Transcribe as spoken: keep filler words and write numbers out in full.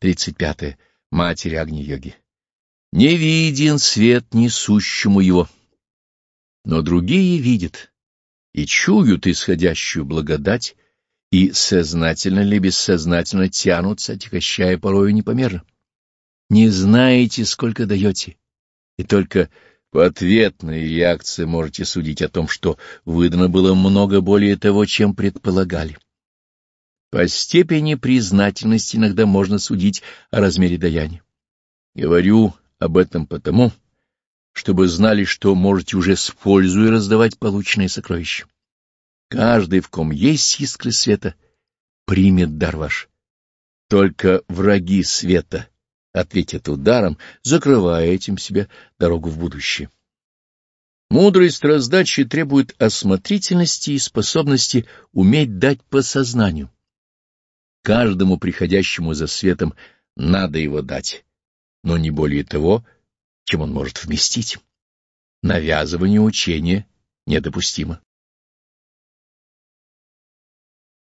тридцать пятое. Матери Агни-йоги. Не виден свет несущему его, но другие видят и чуют исходящую благодать, и сознательно или бессознательно тянутся, отягощая порою непомерно. Не знаете, сколько даете, и только по ответной реакции можете судить о том, что выдано было много более того, чем предполагали. По степени признательности иногда можно судить о размере даяния. Говорю об этом потому, чтобы знали, что можете уже с пользой раздавать полученные сокровища. Каждый, в ком есть искры света, примет дар ваш. Только враги света ответят ударом, закрывая этим себе дорогу в будущее. Мудрость раздачи требует осмотрительности и способности уметь дать по сознанию. Каждому приходящему за светом надо его дать, но не более того, чем он может вместить. Навязывание учения недопустимо.